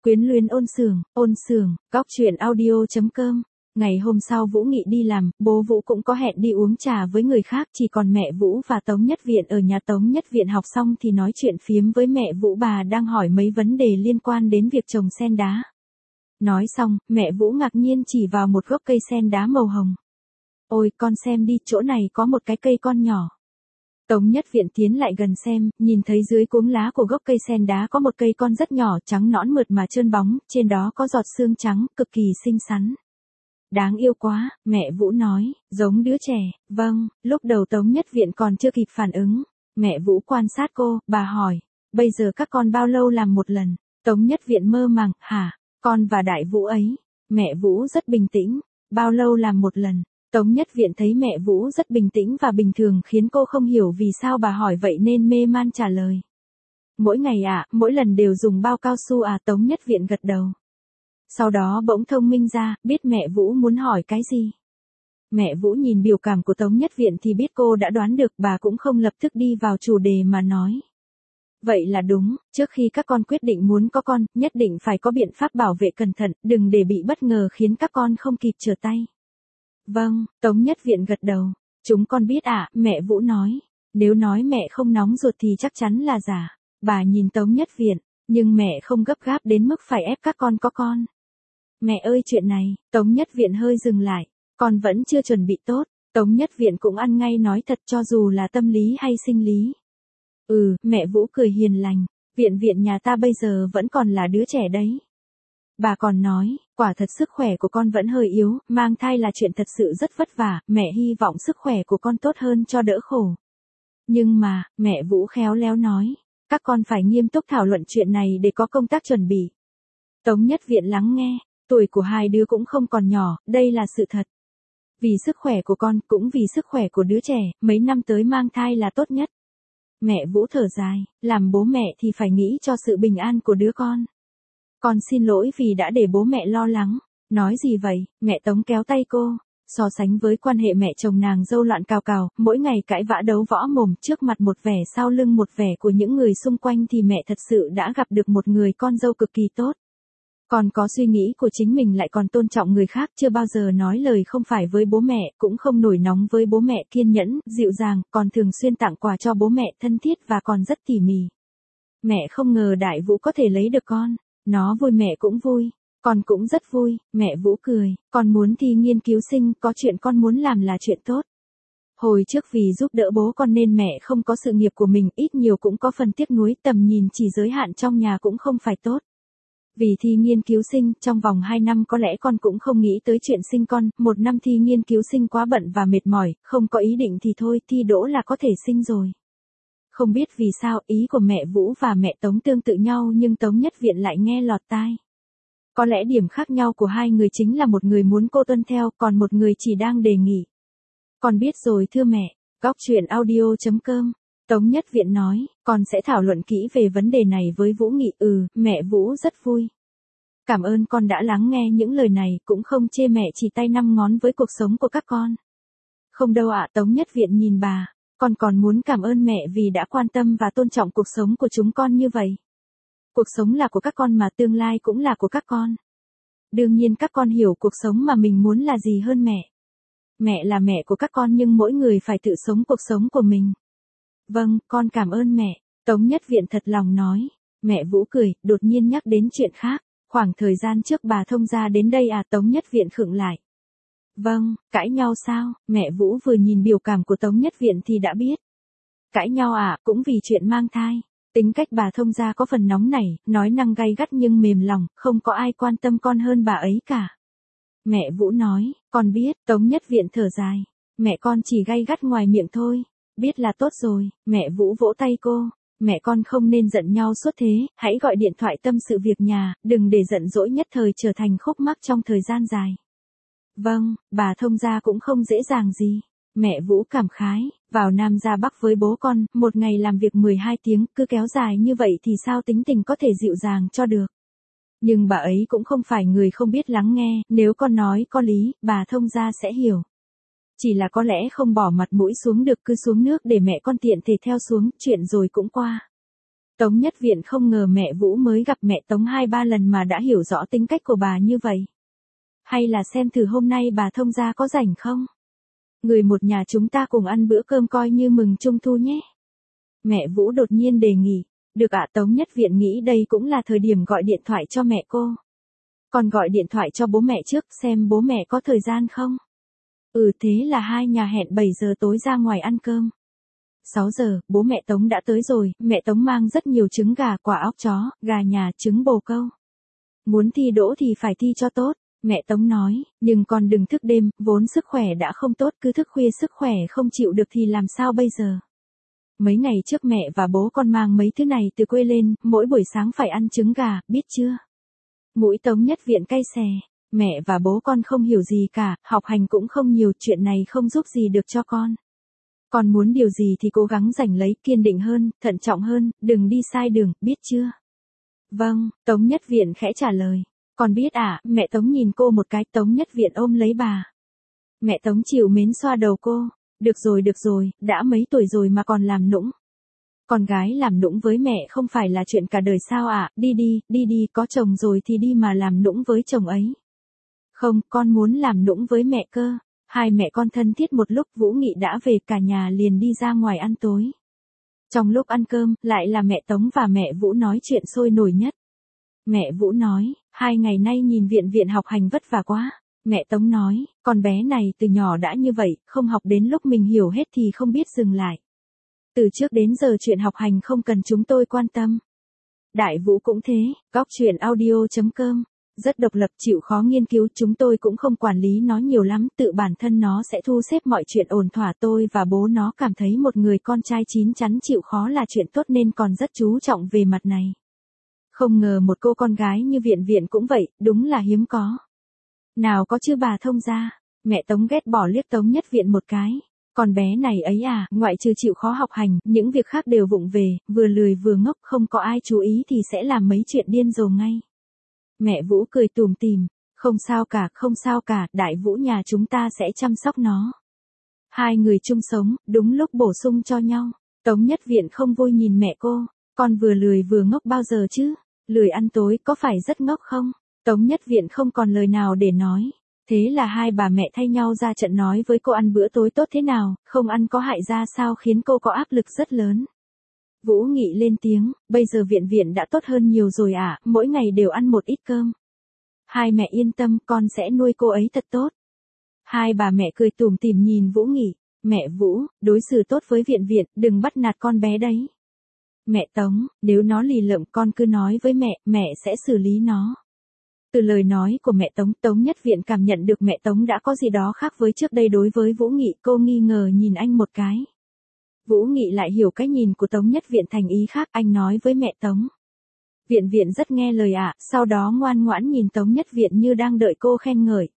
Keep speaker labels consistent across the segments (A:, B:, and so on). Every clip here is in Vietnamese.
A: Quyến luyến ôn sường, góc truyện audio.com. Ngày hôm sau Vũ Nghị đi làm, bố Vũ cũng có hẹn đi uống trà với người khác, chỉ còn mẹ Vũ và Tống Nhất Viện ở nhà. Tống Nhất Viện học xong thì nói chuyện phiếm với mẹ Vũ, bà đang hỏi mấy vấn đề liên quan đến việc trồng sen đá. Nói xong, mẹ Vũ ngạc nhiên chỉ vào một gốc cây sen đá màu hồng. Ôi, con xem đi, chỗ này có một cái cây con nhỏ. Tống Nhất Viện tiến lại gần xem, nhìn thấy dưới cuống lá của gốc cây sen đá có một cây con rất nhỏ, trắng nõn mượt mà trơn bóng, trên đó có giọt sương trắng, cực kỳ xinh xắn. Đáng yêu quá, mẹ Vũ nói, giống đứa trẻ. Vâng, lúc đầu Tống Nhất Viện còn chưa kịp phản ứng. Mẹ Vũ quan sát cô, bà hỏi, bây giờ các con bao lâu làm một lần? Tống Nhất Viện mơ màng, hả, con và Đại Vũ ấy. Mẹ Vũ rất bình tĩnh, bao lâu làm một lần? Tống Nhất Viện thấy mẹ Vũ rất bình tĩnh và bình thường khiến cô không hiểu vì sao bà hỏi vậy nên mê man trả lời. Mỗi ngày mỗi lần đều dùng bao cao su Tống Nhất Viện gật đầu. Sau đó bỗng thông minh ra, biết mẹ Vũ muốn hỏi cái gì. Mẹ Vũ nhìn biểu cảm của Tống Nhất Viện thì biết cô đã đoán được, bà cũng không lập tức đi vào chủ đề mà nói. Vậy là đúng, trước khi các con quyết định muốn có con, nhất định phải có biện pháp bảo vệ cẩn thận, đừng để bị bất ngờ khiến các con không kịp trở tay. Vâng, Tống Nhất Viện gật đầu. Chúng con biết mẹ Vũ nói. Nếu nói mẹ không nóng ruột thì chắc chắn là giả. Bà nhìn Tống Nhất Viện, nhưng mẹ không gấp gáp đến mức phải ép các con có con. Mẹ ơi, chuyện này, Tống Nhất Viện hơi dừng lại. Con vẫn chưa chuẩn bị tốt. Tống Nhất Viện cũng ăn ngay nói thật cho dù là tâm lý hay sinh lý. Mẹ Vũ cười hiền lành. Viện nhà ta bây giờ vẫn còn là đứa trẻ đấy. Bà còn nói, quả thật sức khỏe của con vẫn hơi yếu, mang thai là chuyện thật sự rất vất vả, mẹ hy vọng sức khỏe của con tốt hơn cho đỡ khổ. Nhưng mà, mẹ Vũ khéo léo nói, các con phải nghiêm túc thảo luận chuyện này để có công tác chuẩn bị. Tống Nhất Viện lắng nghe, tuổi của hai đứa cũng không còn nhỏ, đây là sự thật. Vì sức khỏe của con, cũng vì sức khỏe của đứa trẻ, mấy năm tới mang thai là tốt nhất. Mẹ Vũ thở dài, làm bố mẹ thì phải nghĩ cho sự bình an của đứa con. Con xin lỗi vì đã để bố mẹ lo lắng. Nói gì vậy, mẹ Tống kéo tay cô. So sánh với quan hệ mẹ chồng nàng dâu loạn cào cào, mỗi ngày cãi vã đấu võ mồm, trước mặt một vẻ sau lưng một vẻ của những người xung quanh, thì mẹ thật sự đã gặp được một người con dâu cực kỳ tốt. Còn có suy nghĩ của chính mình, lại còn tôn trọng người khác, chưa bao giờ nói lời không phải với bố mẹ, cũng không nổi nóng với bố mẹ, kiên nhẫn, dịu dàng, còn thường xuyên tặng quà cho bố mẹ, thân thiết và còn rất tỉ mỉ. Mẹ không ngờ Đại Vũ có thể lấy được con. Nó vui mẹ cũng vui, con cũng rất vui. Mẹ Vũ cười, con muốn thi nghiên cứu sinh, có chuyện con muốn làm là chuyện tốt. Hồi trước vì giúp đỡ bố con nên mẹ không có sự nghiệp của mình, ít nhiều cũng có phần tiếc nuối, tầm nhìn chỉ giới hạn trong nhà cũng không phải tốt. Vì thi nghiên cứu sinh, trong vòng 2 năm có lẽ con cũng không nghĩ tới chuyện sinh con, 1 năm thi nghiên cứu sinh quá bận và mệt mỏi, không có ý định thì thôi, thi đỗ là có thể sinh rồi. Không biết vì sao ý của mẹ Vũ và mẹ Tống tương tự nhau nhưng Tống Nhất Viện lại nghe lọt tai. Có lẽ điểm khác nhau của hai người chính là một người muốn cô tuân theo, còn một người chỉ đang đề nghị. Con biết rồi thưa mẹ. Góc truyện audio.com. Tống Nhất Viện nói, con sẽ thảo luận kỹ về vấn đề này với Vũ Nghị. Mẹ Vũ rất vui. Cảm ơn con đã lắng nghe những lời này, cũng không chê mẹ chỉ tay 5 ngón với cuộc sống của các con. Không đâu Tống Nhất Viện nhìn bà. Con còn muốn cảm ơn mẹ vì đã quan tâm và tôn trọng cuộc sống của chúng con như vậy. Cuộc sống là của các con mà tương lai cũng là của các con. Đương nhiên các con hiểu cuộc sống mà mình muốn là gì hơn mẹ. Mẹ là mẹ của các con nhưng mỗi người phải tự sống cuộc sống của mình. Vâng, con cảm ơn mẹ. Tống Nhất Viện thật lòng nói. Mẹ Vũ cười, đột nhiên nhắc đến chuyện khác. Khoảng thời gian trước bà thông gia đến đây Tống Nhất Viện khựng lại. Vâng, cãi nhau sao? Mẹ Vũ vừa nhìn biểu cảm của Tống Nhất Viện thì đã biết. Cãi nhau cũng vì chuyện mang thai. Tính cách bà thông gia có phần nóng nảy, nói năng gay gắt nhưng mềm lòng, không có ai quan tâm con hơn bà ấy cả. Mẹ Vũ nói, con biết. Tống Nhất Viện thở dài. Mẹ con chỉ gay gắt ngoài miệng thôi. Biết là tốt rồi. Mẹ Vũ vỗ tay cô. Mẹ con không nên giận nhau suốt thế, hãy gọi điện thoại tâm sự việc nhà, đừng để giận dỗi nhất thời trở thành khúc mắc trong thời gian dài. Vâng, bà thông gia cũng không dễ dàng gì. Mẹ Vũ cảm khái, vào Nam ra Bắc với bố con, một ngày làm việc 12 tiếng, cứ kéo dài như vậy thì sao tính tình có thể dịu dàng cho được. Nhưng bà ấy cũng không phải người không biết lắng nghe, nếu con nói có lý, bà thông gia sẽ hiểu. Chỉ là có lẽ không bỏ mặt mũi xuống được, cứ xuống nước để mẹ con tiện thể theo xuống, chuyện rồi cũng qua. Tống Nhất Viện không ngờ mẹ Vũ mới gặp mẹ Tống 2-3 lần mà đã hiểu rõ tính cách của bà như vậy. Hay là xem thử hôm nay bà thông gia có rảnh không? Người một nhà chúng ta cùng ăn bữa cơm coi như mừng Trung thu nhé. Mẹ Vũ đột nhiên đề nghị. Được ạ. Tống Nhất Viện nghĩ đây cũng là thời điểm gọi điện thoại cho mẹ cô. Còn gọi điện thoại cho bố mẹ trước xem bố mẹ có thời gian không. Thế là hai nhà hẹn 7 giờ tối ra ngoài ăn cơm. 6 giờ, bố mẹ Tống đã tới rồi, mẹ Tống mang rất nhiều trứng gà, quả óc chó, gà nhà, trứng bồ câu. Muốn thi đỗ thì phải thi cho tốt, mẹ Tống nói, nhưng con đừng thức đêm, vốn sức khỏe đã không tốt, cứ thức khuya sức khỏe không chịu được thì làm sao bây giờ. Mấy ngày trước mẹ và bố con mang mấy thứ này từ quê lên, mỗi buổi sáng phải ăn trứng gà, biết chưa? Mũi Tống Nhất Viện cay xè, mẹ và bố con không hiểu gì cả, học hành cũng không nhiều, chuyện này không giúp gì được cho con. Con muốn điều gì thì cố gắng giành lấy, kiên định hơn, thận trọng hơn, đừng đi sai đường, biết chưa? Vâng, Tống Nhất Viện khẽ trả lời. Con biết ạ. Mẹ Tống nhìn cô một cái. Tống Nhất Viện ôm lấy bà. Mẹ Tống chịu mến xoa đầu cô. Được rồi, đã mấy tuổi rồi mà còn làm nũng. Con gái làm nũng với mẹ không phải là chuyện cả đời sao ạ? Đi, có chồng rồi thì đi mà làm nũng với chồng ấy. Không, con muốn làm nũng với mẹ cơ. Hai mẹ con thân thiết một lúc, Vũ Nghị đã về, cả nhà liền đi ra ngoài ăn tối. Trong lúc ăn cơm, lại là mẹ Tống và mẹ Vũ nói chuyện sôi nổi nhất. Mẹ Vũ nói, 2 ngày nay nhìn Viện học hành vất vả quá. Mẹ Tống nói, con bé này từ nhỏ đã như vậy, không học đến lúc mình hiểu hết thì không biết dừng lại. Từ trước đến giờ chuyện học hành không cần chúng tôi quan tâm. Đại Vũ cũng thế, goctruyện.audio.com. Rất độc lập, chịu khó nghiên cứu, chúng tôi cũng không quản lý nó nhiều lắm, tự bản thân nó sẽ thu xếp mọi chuyện ổn thỏa. Tôi và bố nó cảm thấy một người con trai chín chắn chịu khó là chuyện tốt nên còn rất chú trọng về mặt này. Không ngờ một cô con gái như Viện cũng vậy, đúng là hiếm có. Nào có chứ bà thông gia. Mẹ Tống ghét bỏ liếc Tống Nhất Viện một cái. Con bé này ấy à, ngoại trừ chịu khó học hành, những việc khác đều vụng về, vừa lười vừa ngốc, không có ai chú ý thì sẽ làm mấy chuyện điên rồ ngay. Mẹ Vũ cười tủm tỉm, không sao cả, Đại Vũ nhà chúng ta sẽ chăm sóc nó. Hai người chung sống, đúng lúc bổ sung cho nhau. Tống Nhất Viện không vui nhìn mẹ cô, con vừa lười vừa ngốc bao giờ chứ, lười ăn tối có phải rất ngốc không? Tống Nhất Viện không còn lời nào để nói. Thế là hai bà mẹ thay nhau ra trận nói với cô ăn bữa tối tốt thế nào, không ăn có hại ra sao, khiến cô có áp lực rất lớn. Vũ Nghị lên tiếng, bây giờ Viện đã tốt hơn nhiều rồi ạ, mỗi ngày đều ăn một ít cơm. Hai mẹ yên tâm, con sẽ nuôi cô ấy thật tốt. Hai bà mẹ cười tủm tỉm nhìn Vũ Nghị, mẹ Vũ, đối xử tốt với Viện, đừng bắt nạt con bé đấy. Mẹ Tống, nếu nó lì lợm con cứ nói với mẹ sẽ xử lý nó. Từ lời nói của mẹ Tống Nhất Viện cảm nhận được mẹ Tống đã có gì đó khác với trước đây đối với Vũ Nghị, cô nghi ngờ nhìn anh một cái. Vũ Nghị lại hiểu cái nhìn của Tống Nhất Viện thành ý khác, anh nói với mẹ Tống. Viện rất nghe lời ạ, sau đó ngoan ngoãn nhìn Tống Nhất Viện như đang đợi cô khen ngợi.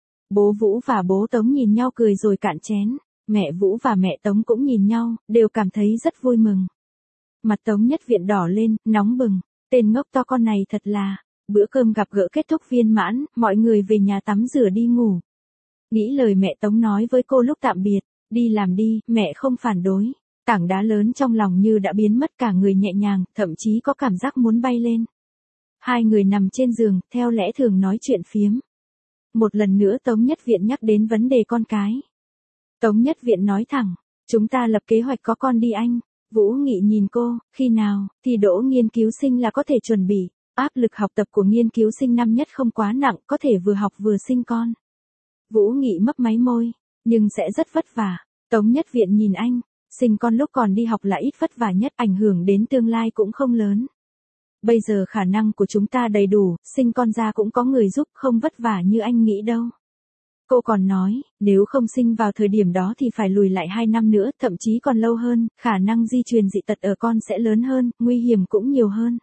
A: Bố Vũ và bố Tống nhìn nhau cười rồi cạn chén, mẹ Vũ và mẹ Tống cũng nhìn nhau, đều cảm thấy rất vui mừng. Mặt Tống Nhất Viện đỏ lên, nóng bừng, tên ngốc to con này thật là. Bữa cơm gặp gỡ kết thúc viên mãn, mọi người về nhà tắm rửa đi ngủ. Nghĩ lời mẹ Tống nói với cô lúc tạm biệt, đi làm đi, mẹ không phản đối. Tảng đá lớn trong lòng như đã biến mất, cả người nhẹ nhàng, thậm chí có cảm giác muốn bay lên. Hai người nằm trên giường, theo lẽ thường nói chuyện phiếm. Một lần nữa Tống Nhất Viện nhắc đến vấn đề con cái. Tống Nhất Viện nói thẳng, chúng ta lập kế hoạch có con đi anh. Vũ Nghị nhìn cô, khi nào, thì đỗ nghiên cứu sinh là có thể chuẩn bị. Áp lực học tập của nghiên cứu sinh năm nhất không quá nặng, có thể vừa học vừa sinh con. Vũ Nghị mấp máy môi, nhưng sẽ rất vất vả. Tống Nhất Viện nhìn anh, sinh con lúc còn đi học là ít vất vả nhất, ảnh hưởng đến tương lai cũng không lớn. Bây giờ khả năng của chúng ta đầy đủ, sinh con ra cũng có người giúp, không vất vả như anh nghĩ đâu. Cô còn nói, nếu không sinh vào thời điểm đó thì phải lùi lại 2 năm nữa, thậm chí còn lâu hơn, khả năng di truyền dị tật ở con sẽ lớn hơn, nguy hiểm cũng nhiều hơn.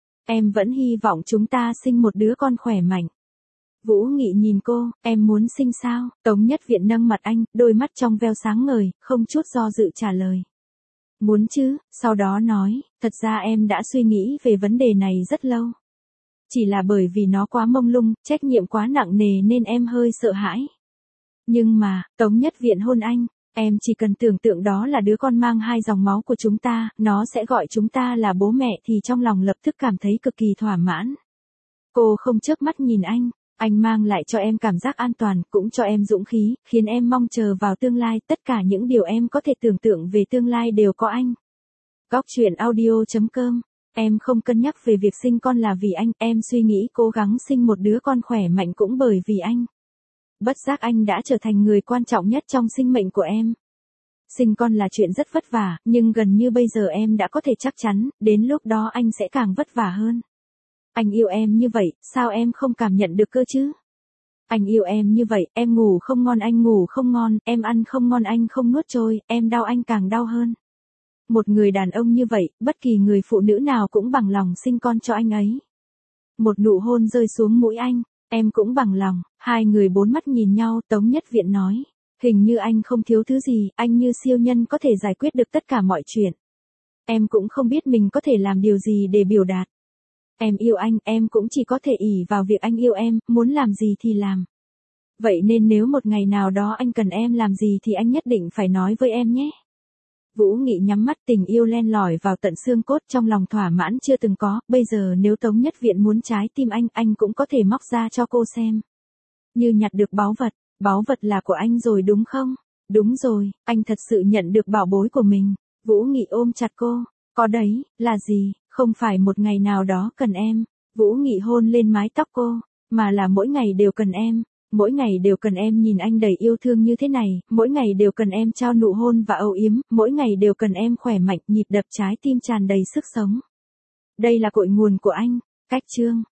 A: Em vẫn hy vọng chúng ta sinh một đứa con khỏe mạnh. Vũ Nghị nhìn cô, em muốn sinh sao? Tống Nhất Viện nâng mặt anh, đôi mắt trong veo sáng ngời, không chút do dự trả lời. Muốn chứ, sau đó nói, thật ra em đã suy nghĩ về vấn đề này rất lâu. Chỉ là bởi vì nó quá mông lung, trách nhiệm quá nặng nề nên em hơi sợ hãi. Nhưng mà, Tống Nhất Viện hôn anh, Em chỉ cần tưởng tượng đó là đứa con mang hai dòng máu của chúng ta, nó sẽ gọi chúng ta là bố mẹ thì trong lòng lập tức cảm thấy cực kỳ thỏa mãn. Cô không chớp mắt nhìn anh mang lại cho em cảm giác an toàn, cũng cho em dũng khí, khiến em mong chờ vào tương lai, tất cả những điều em có thể tưởng tượng về tương lai đều có anh. Góc truyện audio.com. Em không cân nhắc về việc sinh con là vì anh, em suy nghĩ cố gắng sinh một đứa con khỏe mạnh cũng bởi vì anh. Bất giác anh đã trở thành người quan trọng nhất trong sinh mệnh của em. Sinh con là chuyện rất vất vả, nhưng gần như bây giờ em đã có thể chắc chắn, đến lúc đó anh sẽ càng vất vả hơn. Anh yêu em như vậy, sao em không cảm nhận được cơ chứ? Anh yêu em như vậy, em ngủ không ngon anh ngủ không ngon, em ăn không ngon anh không nuốt trôi, em đau anh càng đau hơn. Một người đàn ông như vậy, bất kỳ người phụ nữ nào cũng bằng lòng sinh con cho anh ấy. Một nụ hôn rơi xuống mũi anh, em cũng bằng lòng, hai người bốn mắt nhìn nhau, Tống Nhất Viện nói. Hình như anh không thiếu thứ gì, anh như siêu nhân có thể giải quyết được tất cả mọi chuyện. Em cũng không biết mình có thể làm điều gì để biểu đạt. Em yêu anh, em cũng chỉ có thể ỷ vào việc anh yêu em, muốn làm gì thì làm. Vậy nên nếu một ngày nào đó anh cần em làm gì thì anh nhất định phải nói với em nhé. Vũ Nghị nhắm mắt, tình yêu len lỏi vào tận xương cốt, trong lòng thỏa mãn chưa từng có, bây giờ nếu Tống Nhất Viện muốn trái tim anh cũng có thể móc ra cho cô xem. Như nhặt được báu vật là của anh rồi đúng không? Đúng rồi, anh thật sự nhận được bảo bối của mình. Vũ Nghị ôm chặt cô, có đấy, là gì, không phải một ngày nào đó cần em. Vũ Nghị hôn lên mái tóc cô, mà là mỗi ngày đều cần em. Mỗi ngày đều cần em nhìn anh đầy yêu thương như thế này, mỗi ngày đều cần em trao nụ hôn và âu yếm, mỗi ngày đều cần em khỏe mạnh, nhịp đập trái tim tràn đầy sức sống. Đây là cội nguồn của anh. Cách chương